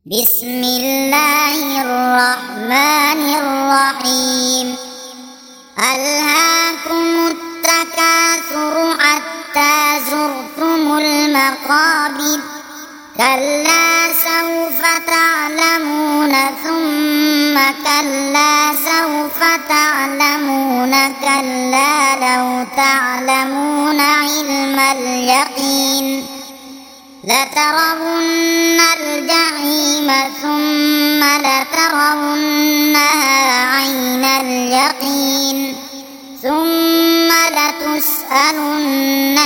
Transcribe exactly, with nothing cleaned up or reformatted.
بسم الله الرحمن الرحيم. ألهاكم التكاثر حتى زرتم المقابر، كلا سوف تعلمون ثم كلا سوف تعلمون كلا لو تعلمون علم اليقين لترون الجحيم ثم لترونها عين اليقين ثم لتسألن